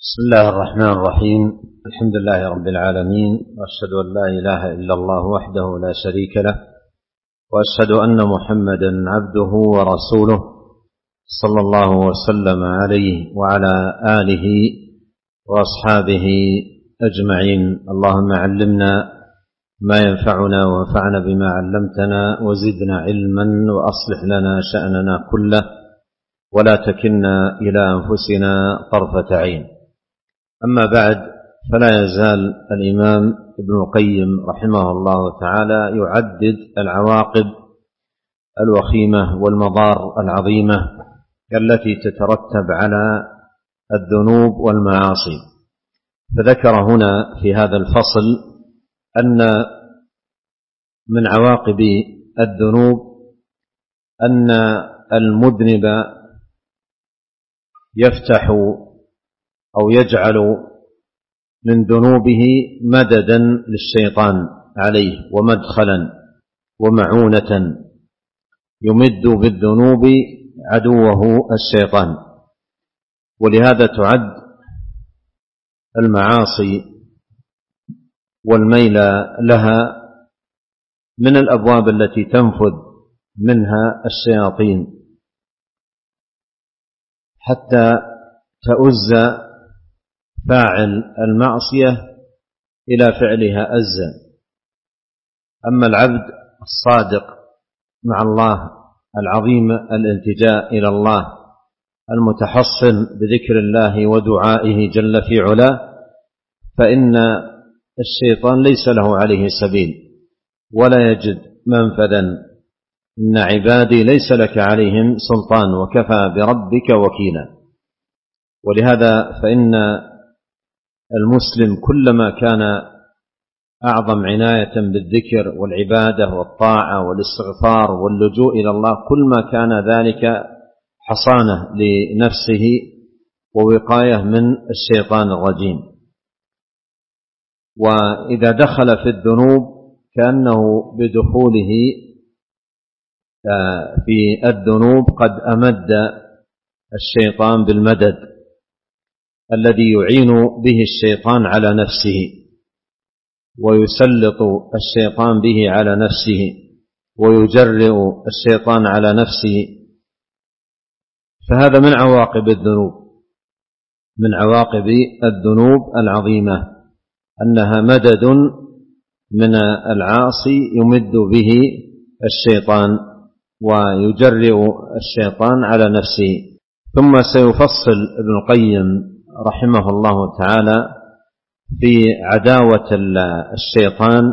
بسم الله الرحمن الرحيم. الحمد لله رب العالمين، وأشهد أن لا إله إلا الله وحده لا شريك له، وأشهد أن محمدا عبده ورسوله صلى الله وسلم عليه وعلى آله وأصحابه أجمعين. اللهم علمنا ما ينفعنا وانفعنا بما علمتنا، وزدنا علما، وأصلح لنا شأننا كله، ولا تكلنا إلى أنفسنا طرفة عين. أما بعد، فلا يزال الإمام ابن القيم رحمه الله تعالى يعدد العواقب الوخيمة والمضار العظيمة التي تترتب على الذنوب والمعاصي. فذكر هنا في هذا الفصل أن من عواقب الذنوب أن المذنب يفتح أو يجعل من ذنوبه مددا للشيطان عليه، ومدخلا ومعونة يمد بالذنوب عدوه الشيطان. ولهذا تعد المعاصي والميل لها من الأبواب التي تنفذ منها الشياطين حتى تؤز فاعل المعصية إلى فعلها أزا. أما العبد الصادق مع الله العظيم الالتجاء إلى الله المتحصن بذكر الله ودعائه جل في علاه، فإن الشيطان ليس له عليه سبيل ولا يجد منفذا. إن عبادي ليس لك عليهم سلطان وكفى بربك وكيلا. ولهذا فإن المسلم كلما كان أعظم عناية بالذكر والعبادة والطاعة والاستغفار واللجوء إلى الله، كل ما كان ذلك حصانة لنفسه ووقاية من الشيطان الرجيم. وإذا دخل في الذنوب كأنه بدخوله في الذنوب قد أمد الشيطان بالمدد الذي يعين به الشيطان على نفسه، ويسلط الشيطان به على نفسه، ويجرئ الشيطان على نفسه. فهذا من عواقب الذنوب، من عواقب الذنوب العظيمة، أنها مدد من العاصي يمد به الشيطان ويجرئ الشيطان على نفسه. ثم سيفصل ابن القيم رحمه الله تعالى في عداوة الشيطان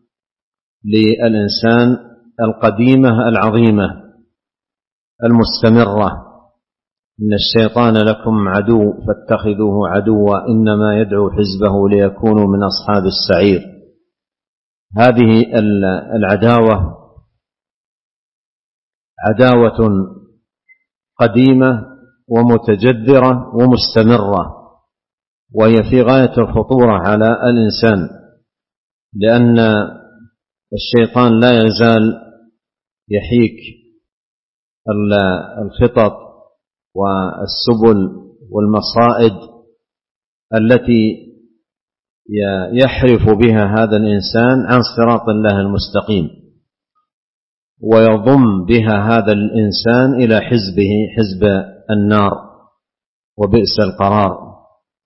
للإنسان القديمة العظيمة المستمرة. إن الشيطان لكم عدو فاتخذوه عدوا إنما يدعو حزبه ليكونوا من أصحاب السعير. هذه العداوة عداوة قديمة ومتجذرة ومستمرة، وهي في غاية الخطورة على الإنسان، لأن الشيطان لا يزال يحيك الخطط والسبل والمصائد التي يحرف بها هذا الإنسان عن صراط الله المستقيم، ويضم بها هذا الإنسان إلى حزبه، حزب النار، وبئس القرار.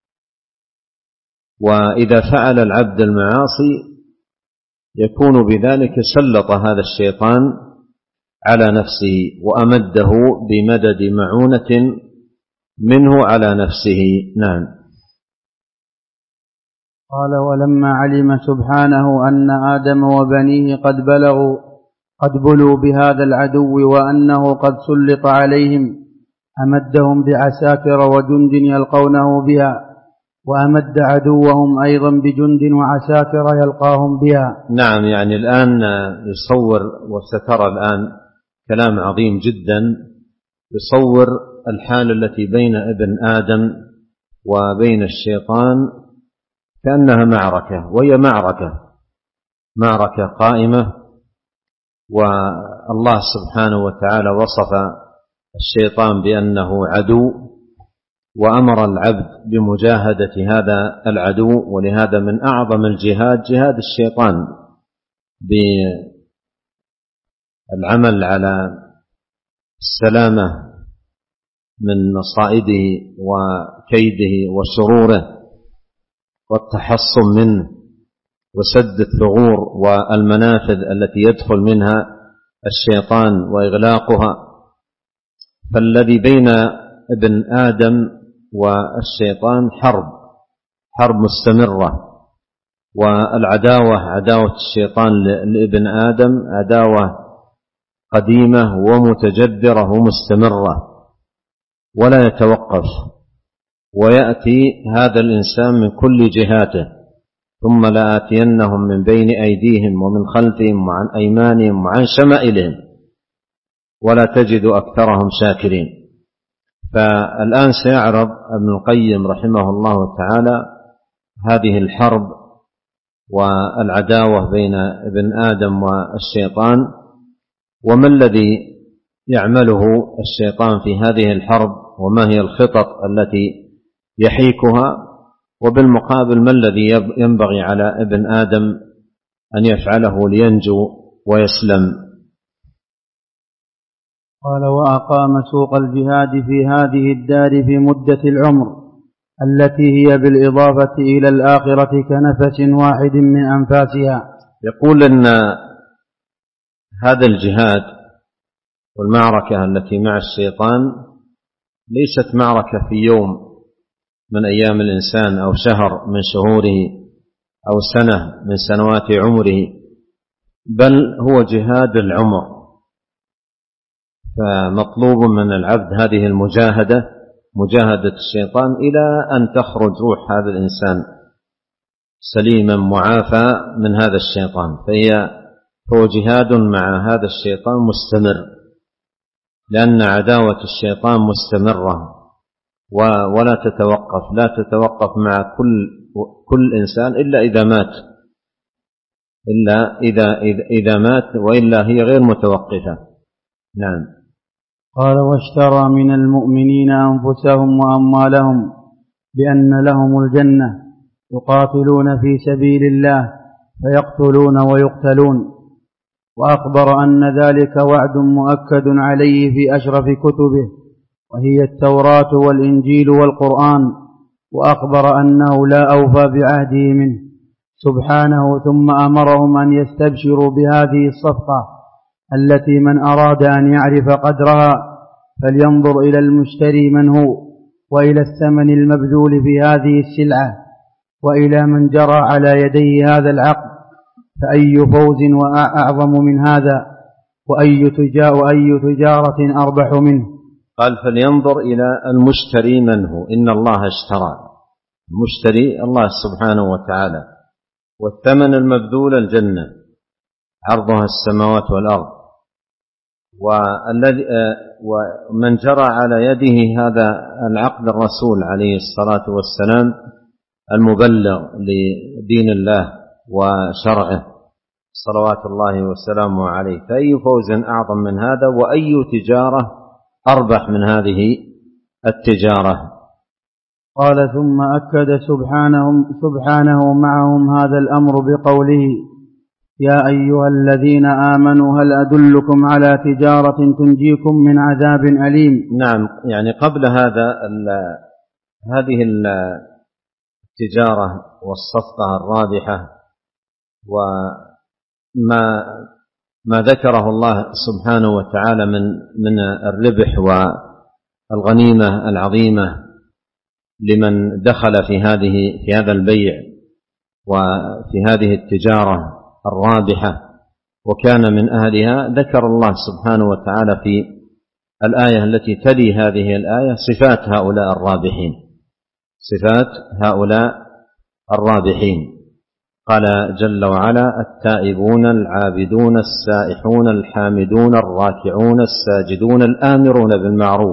وإذا فعل العبد المعاصي يكون بذلك سلط هذا الشيطان على نفسه وأمده بمدد معونة منه على نفسه. نعم. قال: ولما علم سبحانه أن آدم وبنيه قد بلوا بهذا العدو وأنه قد سلط عليهم، أمدهم بعساكر وجند يلقونه بها، وأمد عدوهم أيضا بجند وعساكر يلقاهم بها. نعم، يعني الآن يصور، وسترى الآن كلام عظيم جدا، يصور الحالة التي بين ابن آدم وبين الشيطان كأنها معركة، وهي معركة قائمة. والله سبحانه وتعالى وصف الشيطان بأنه عدو، وأمر العبد بمجاهدة هذا العدو. ولهذا من أعظم الجهاد جهاد الشيطان بالعمل على السلامة من مصائده وكيده وشروره والتحصن منه وسد الثغور والمنافذ التي يدخل منها الشيطان وإغلاقها. فالذي بين ابن آدم والشيطان حرب مستمرة، والعداوة عداوة الشيطان لابن آدم عداوة قديمة ومتجذرة ومستمرة ولا يتوقف، ويأتي هذا الإنسان من كل جهاته، ثم لآتينهم من بين أيديهم ومن خلفهم وعن أيمانهم وعن شمائلهم ولا تجد أكثرهم شاكرين. فالآن سيعرض ابن القيم رحمه الله تعالى هذه الحرب والعداوة بين ابن آدم والشيطان، وما الذي يعمله الشيطان في هذه الحرب، وما هي الخطط التي يحيكها، وبالمقابل ما الذي ينبغي على ابن آدم أن يفعله لينجو ويسلم. قال: وأقام سوق الجهاد في هذه الدار في مدة العمر التي هي بالإضافة إلى الآخرة كنفس واحد من أنفاسها. يقول أن هذا الجهاد والمعركة التي مع الشيطان ليست معركة في يوم من أيام الإنسان أو شهر من شهوره أو سنة من سنوات عمره، بل هو جهاد العمر. فمطلوب من العبد هذه المجاهدة، مجاهدة الشيطان إلى أن تخرج روح هذا الإنسان سليما معافى من هذا الشيطان. هو جهاد مع هذا الشيطان مستمر، لأن عداوة الشيطان مستمرة ولا تتوقف، لا تتوقف مع كل إنسان إلا إذا مات، وإلا هي غير متوقفة. نعم. قال: واشترى من المؤمنين أنفسهم وأموالهم بأن لهم الجنة يقاتلون في سبيل الله فيقتلون ويقتلون، وأخبر أن ذلك وعد مؤكد عليه في أشرف كتبه وهي التوراة والإنجيل والقرآن، وأخبر أنه لا أوفى بعهده منه سبحانه. ثم أمرهم أن يستبشروا بهذه الصفقة التي من أراد أن يعرف قدرها فلينظر إلى المشتري من هو، وإلى الثمن المبذول في هذه السلعة، وإلى من جرى على يديه هذا العقد، فأي فوز وأعظم من هذا، وأي تجارة أربح منه. قال: فلينظر إلى المشتري من هو. إن الله اشترى، المشتري الله سبحانه وتعالى، والثمن المبذول الجنة عرضها السماوات والأرض، ومن جرى على يده هذا العقد الرسول عليه الصلاة والسلام المبلغ لدين الله وشرعه صلوات الله وسلامه عليه. فأي فوز أعظم من هذا، وأي تجارة أربح من هذه التجارة. قال: ثم أكد سبحانه معهم هذا الأمر بقوله: يا أيها الذين آمنوا هل أدلكم على تجارة تنجيكم من عذاب أليم. نعم، يعني قبل هذا هذه التجارة والصفقة الرابحة وما ذكره الله سبحانه وتعالى من الربح والغنيمة العظيمة لمن دخل في هذا البيع وفي هذه التجارة الرابحة وكان من أهلها، ذكر الله سبحانه وتعالى في الآية التي تلي هذه الآية صفات هؤلاء الرابحين، صفات هؤلاء الرابحين. قال جل وعلا: التائبون العابدون السائحون الحامدون الراكعون الساجدون الآمرون بالمعروف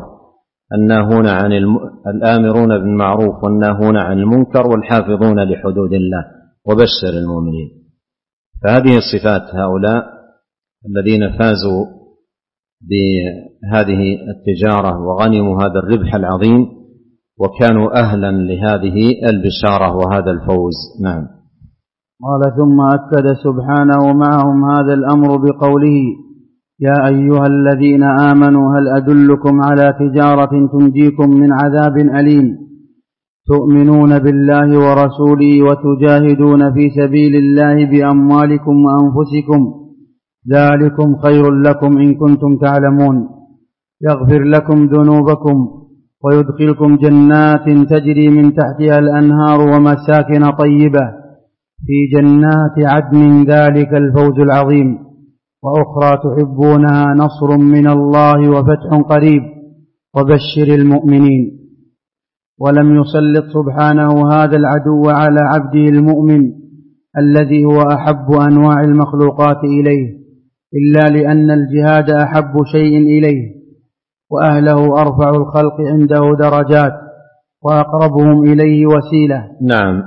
والناهون عن المنكر والحافظون لحدود الله وبشر المؤمنين. فهذه صفات هؤلاء الذين فازوا بهذه التجارة وغنموا هذا الربح العظيم، وكانوا أهلا لهذه البشارة وهذا الفوز. نعم. قال ثم أكد سبحانه معهم هذا الأمر بقوله يا أيها الذين آمنوا هل أدلكم على تجارة تنجيكم من عذاب أليم تؤمنون بالله ورسوله وتجاهدون في سبيل الله بأموالكم وأنفسكم ذلكم خير لكم إن كنتم تعلمون يغفر لكم ذنوبكم ويدخلكم جنات تجري من تحتها الأنهار ومساكن طيبة في جنات عدن ذلك الفوز العظيم وأخرى تحبونها نصر من الله وفتح قريب وبشر المؤمنين. ولم يسلط سبحانه هذا العدو على عبده المؤمن الذي هو أحب أنواع المخلوقات إليه إلا لأن الجهاد أحب شيء إليه وأهله أرفع الخلق عنده درجات وأقربهم إليه وسيلة. نعم.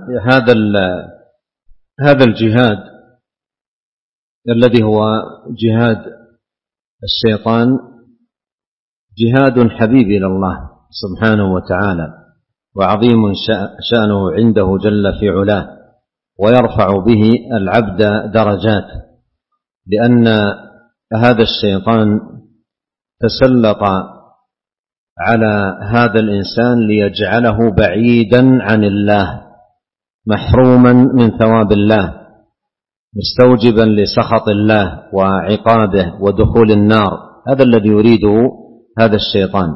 هذا الجهاد الذي هو جهاد الشيطان جهاد حبيب إلى الله سبحانه وتعالى وعظيم شأنه عنده جل في علاه ويرفع به العبد درجات، لأن هذا الشيطان تسلط على هذا الإنسان ليجعله بعيدا عن الله محروما من ثواب الله مستوجبا لسخط الله وعقابه ودخول النار. هذا الذي يريده هذا الشيطان،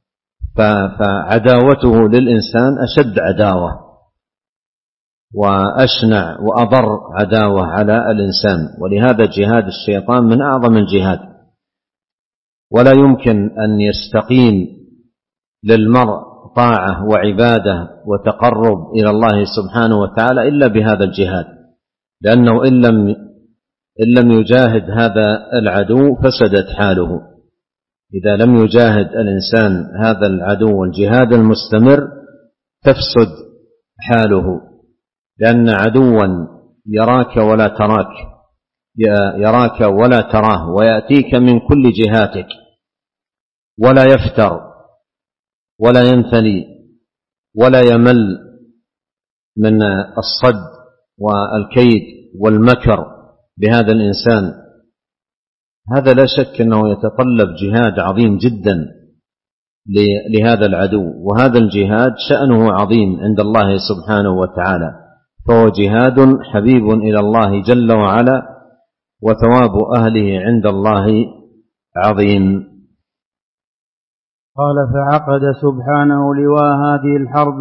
فعداوته للإنسان أشد عداوة وأشنع وأضر عداوة على الإنسان، ولهذا جهاد الشيطان من أعظم الجهاد، ولا يمكن أن يستقيم للمرء طاعة وعبادة وتقرب إلى الله سبحانه وتعالى إلا بهذا الجهاد، لأنه إن لم يجاهد هذا العدو فسدت حاله. إذا لم يجاهد الإنسان هذا العدو الجهاد المستمر تفسد حاله، لأن عدوا يراك ولا تراه ويأتيك من كل جهاتك ولا يفتر ولا ينثني ولا يمل من الصد والكيد والمكر بهذا الإنسان، هذا لا شك أنه يتطلب جهاد عظيم جدا لهذا العدو، وهذا الجهاد شأنه عظيم عند الله سبحانه وتعالى، فهو جهاد حبيب إلى الله جل وعلا وثواب أهله عند الله عظيم. قال فعقد سبحانه لواء هذه الحرب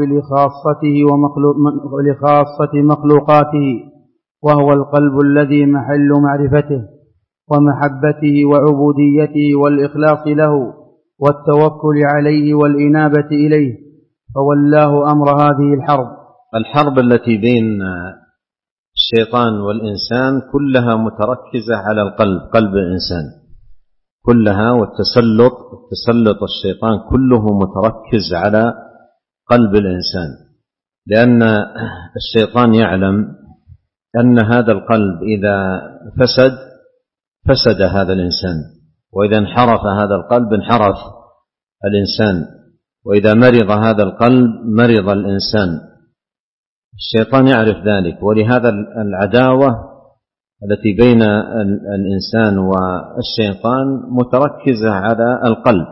لخاصة مخلوقاته، وهو القلب الذي محل معرفته ومحبته وعبوديته والإخلاص له والتوكل عليه والإنابة إليه، فولاه أمر هذه الحرب التي بين الشيطان والإنسان كلها متركزة على القلب، قلب الإنسان كلها، والتسلط الشيطان كله متركز على قلب الإنسان، لأن الشيطان يعلم أن هذا القلب إذا فسد هذا الإنسان، وإذا انحرف هذا القلب انحرف الإنسان، وإذا مرض هذا القلب مرض الإنسان. الشيطان يعرف ذلك، ولهذا العداوة التي بين الإنسان والشيطان متركزة على القلب،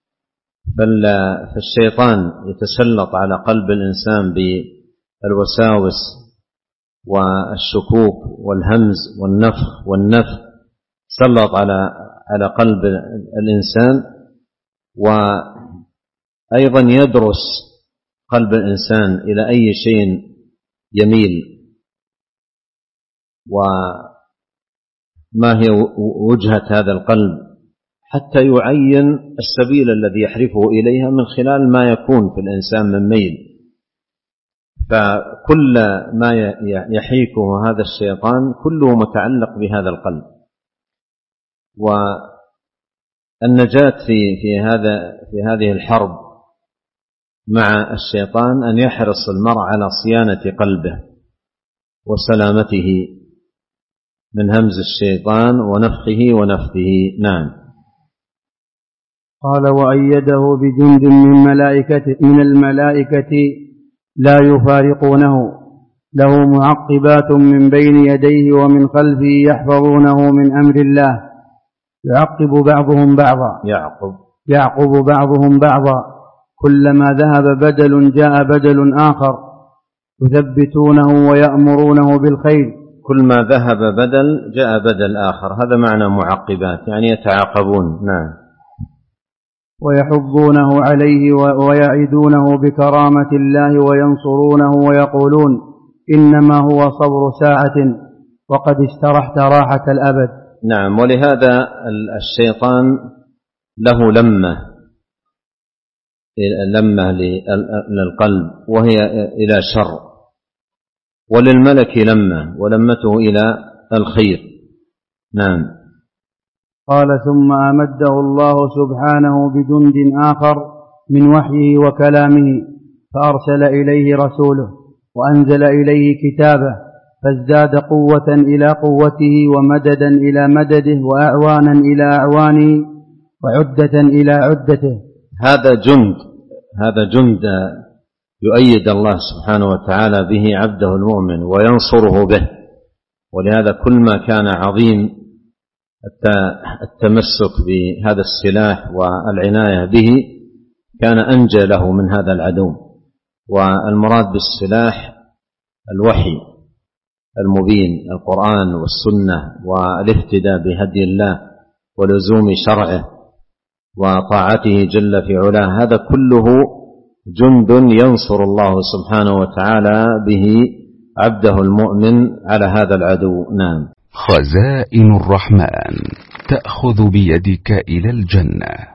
فالشيطان يتسلط على قلب الإنسان بالوساوس والشكوك والهمز والنفخ والنفث، سلط على قلب الإنسان، وأيضا يدرس قلب الإنسان إلى أي شيء يميل، وما هي وجهة هذا القلب، حتى يعين السبيل الذي يحرفه إليها من خلال ما يكون في الإنسان من ميل. فكل ما يحيكه هذا الشيطان كله متعلق بهذا القلب، والنجاة في هذه الحرب مع الشيطان أن يحرص المرء على صيانة قلبه وسلامته من همز الشيطان ونفخه ونفثه. نعم. قال: وأيده بجند من الملائكة لا يفارقونه، له معقبات من بين يديه ومن خلفه يحفظونه من أمر الله، يعقب بعضهم بعضا، كلما ذهب بدل جاء بدل آخر، يثبتونه ويأمرونه بالخير. كل ما ذهب بدل جاء بدل آخر، هذا معنى معقبات، يعني يتعاقبون. نعم. ويحضونه عليه ويعدونه بكرامة الله وينصرونه ويقولون: إنما هو صبر ساعة وقد استرحت راحة الأبد. نعم. ولهذا الشيطان له لمة للقلب وهي إلى شر، وللملك ولمته إلى الخير. نعم. قال: ثم أمده الله سبحانه بجند آخر من وحيه وكلامه، فأرسل إليه رسوله وأنزل إليه كتابه، فازداد قوة إلى قوته ومددا إلى مدده وأعوانا إلى أعوانه وعدة إلى عدته. هذا جند يؤيد الله سبحانه وتعالى به عبده المؤمن وينصره به. ولهذا كل ما كان عظيم التمسك بهذا السلاح والعناية به كان أنجى له من هذا العدو. والمراد بالسلاح الوحي المبين، القرآن والسنة، والاهتداء بهدي الله ولزوم شرعه وطاعته جل في علاه. هذا كله جند ينصر الله سبحانه وتعالى به عبده المؤمن على هذا العدو. نعم. خزائن الرحمن تأخذ بيدك إلى الجنة.